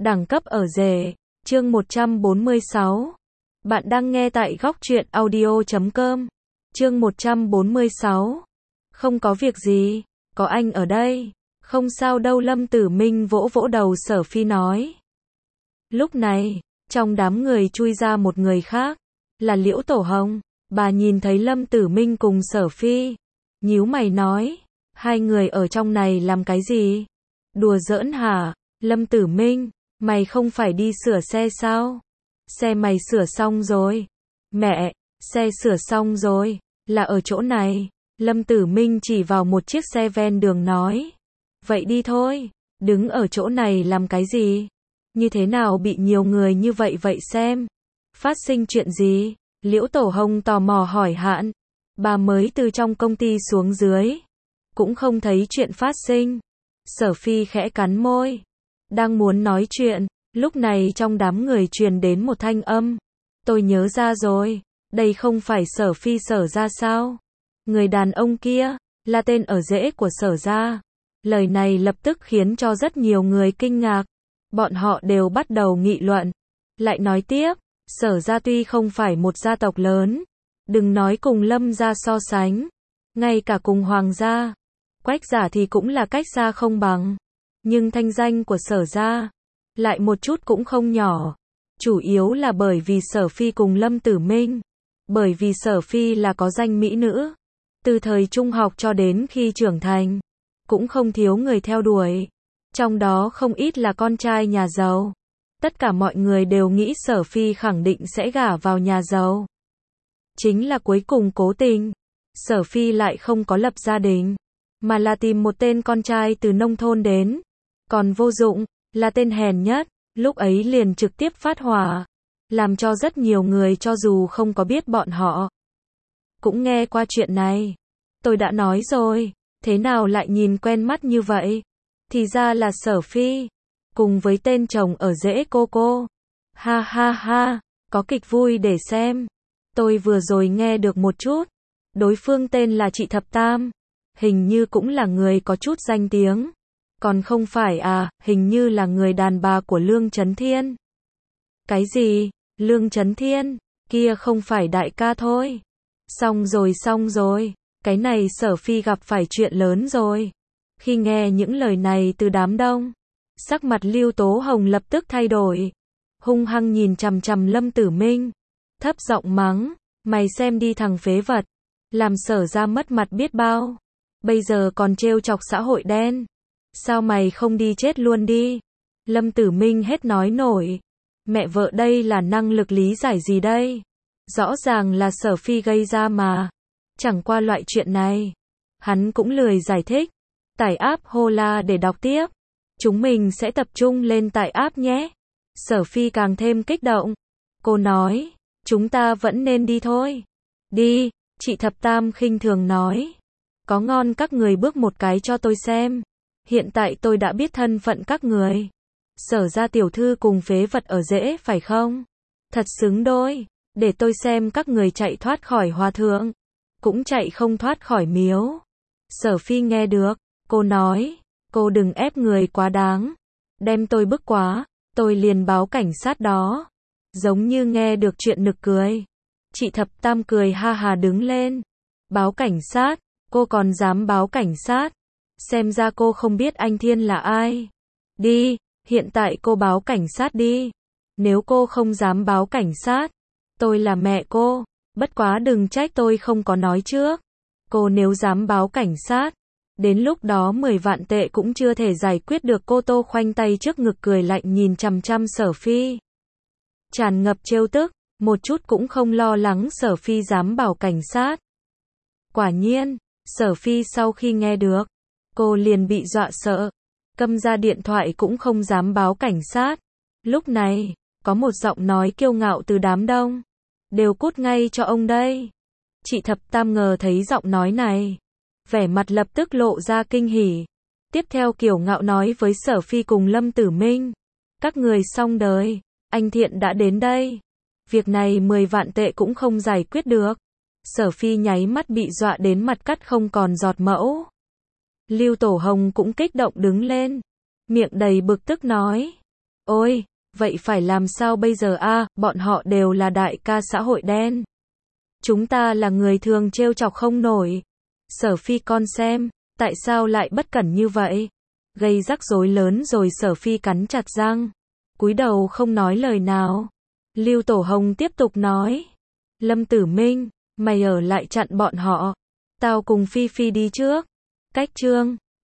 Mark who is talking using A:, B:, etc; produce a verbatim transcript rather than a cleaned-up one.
A: Đẳng cấp ở rể. Chương một trăm bốn mươi sáu. Bạn đang nghe tại góc truyện audio chấm com. Chương một trăm bốn mươi sáu. Không có việc gì, có anh ở đây. Không sao đâu, Lâm Tử Minh vỗ vỗ đầu Sở Phi nói. Lúc này, trong đám người chui ra một người khác, là Liễu Tổ Hồng. Bà nhìn thấy Lâm Tử Minh cùng Sở Phi, nhíu mày nói, hai người ở trong này làm cái gì? Đùa giỡn hả? Lâm Tử Minh, mày không phải đi sửa xe sao? Xe mày sửa xong rồi. Mẹ, xe sửa xong rồi, là ở chỗ này. Lâm Tử Minh chỉ vào một chiếc xe ven đường nói. Vậy đi thôi, đứng ở chỗ này làm cái gì? Như thế nào bị nhiều người như vậy vậy xem? Phát sinh chuyện gì? Liễu Tổ Hồng tò mò hỏi hạn. Bà mới từ trong công ty xuống dưới, cũng không thấy chuyện phát sinh. Sở Phi khẽ cắn môi, đang muốn nói chuyện, lúc này trong đám người truyền đến một thanh âm. Tôi nhớ ra rồi, đây không phải Sở Phi Sở ra sao? Người đàn ông kia, là tên ở rễ của Sở ra. Lời này lập tức khiến cho rất nhiều người kinh ngạc. Bọn họ đều bắt đầu nghị luận. Lại nói tiếp, Sở ra tuy không phải một gia tộc lớn, đừng nói cùng Lâm gia so sánh, ngay cả cùng Hoàng gia, Quách gia thì cũng là cách xa không bằng. Nhưng thanh danh của Sở gia lại một chút cũng không nhỏ. Chủ yếu là bởi vì Sở Phi cùng Lâm Tử Minh. Bởi vì Sở Phi là có danh mỹ nữ. Từ thời trung học cho đến khi trưởng thành, cũng không thiếu người theo đuổi. Trong đó không ít là con trai nhà giàu. Tất cả mọi người đều nghĩ Sở Phi khẳng định sẽ gả vào nhà giàu. Chính là cuối cùng cố tình, Sở Phi lại không có lập gia đình, mà là tìm một tên con trai từ nông thôn đến. Còn vô dụng, là tên hèn nhất, lúc ấy liền trực tiếp phát hỏa. Làm cho rất nhiều người cho dù không có biết bọn họ, cũng nghe qua chuyện này. Tôi đã nói rồi, thế nào lại nhìn quen mắt như vậy? Thì ra là Sở Phi, cùng với tên chồng ở rễ cô cô. Ha ha ha, có kịch vui để xem. Tôi vừa rồi nghe được một chút. Đối phương tên là chị Thập Tam. Hình như cũng là người có chút danh tiếng. Còn không phải à, hình như là người đàn bà của Lương Chấn Thiên. Cái gì? Lương Chấn Thiên? Kia không phải đại ca thôi. Xong rồi xong rồi. Cái này Sở Phi gặp phải chuyện lớn rồi. Khi nghe những lời này từ đám đông, sắc mặt Lưu Tố Hồng lập tức thay đổi. Hung hăng nhìn chằm chằm Lâm Tử Minh, thấp giọng mắng, mày xem đi thằng phế vật, làm Sở ra mất mặt biết bao. Bây giờ còn trêu chọc xã hội đen. Sao mày không đi chết luôn đi? Lâm Tử Minh hết nói nổi. Mẹ vợ đây là năng lực lý giải gì đây? Rõ ràng là Sở Phi gây ra mà. Chẳng qua loại chuyện này, hắn cũng lười giải thích. Tải app Hola để đọc tiếp. Chúng mình sẽ tập trung lên tải app nhé. Sở Phi càng thêm kích động. Cô nói, chúng ta vẫn nên đi thôi. Đi, chị Thập Tam khinh thường nói. Có ngon các người bước một cái cho tôi xem. Hiện tại tôi đã biết thân phận các người. Sở ra tiểu thư cùng phế vật ở rễ phải không? Thật xứng đôi. Để tôi xem các người chạy thoát khỏi hòa thượng, cũng chạy không thoát khỏi miếu. Sở Phi nghe được. Cô nói, cô đừng ép người quá đáng. Đem tôi bức quá, tôi liền báo cảnh sát đó. Giống như nghe được chuyện nực cười. Chị Thập Tam cười ha hà đứng lên. Báo cảnh sát, cô còn dám báo cảnh sát? Xem ra cô không biết anh Thiên là ai. Đi, hiện tại cô báo cảnh sát đi. Nếu cô không dám báo cảnh sát, tôi là mẹ cô. Bất quá đừng trách tôi không có nói trước. Cô nếu dám báo cảnh sát, đến lúc đó mười vạn tệ cũng chưa thể giải quyết được. Cô Tô khoanh tay trước ngực cười lạnh nhìn chằm chằm Sở Phi, tràn ngập trêu tức, một chút cũng không lo lắng Sở Phi dám bảo cảnh sát. Quả nhiên, Sở Phi sau khi nghe được, cô liền bị dọa sợ, câm ra điện thoại cũng không dám báo cảnh sát. Lúc này, có một giọng nói kiêu ngạo từ đám đông. Đều cút ngay cho ông đây. Chị Thập Tam ngờ thấy giọng nói này, vẻ mặt lập tức lộ ra kinh hỉ. Tiếp theo kiêu ngạo nói với Sở Phi cùng Lâm Tử Minh. Các người xong đời, anh Thiện đã đến đây. Việc này mười vạn tệ cũng không giải quyết được. Sở Phi nháy mắt bị dọa đến mặt cắt không còn giọt mẫu. Lưu Tổ Hồng cũng kích động đứng lên, miệng đầy bực tức nói. Ôi, vậy phải làm sao bây giờ a, bọn họ đều là đại ca xã hội đen. Chúng ta là người thường trêu chọc không nổi. Sở Phi con xem, tại sao lại bất cẩn như vậy? Gây rắc rối lớn rồi. Sở Phi cắn chặt răng, cúi đầu không nói lời nào. Lưu Tổ Hồng tiếp tục nói, Lâm Tử Minh, mày ở lại chặn bọn họ. Tao cùng Phi Phi đi trước. Cách chương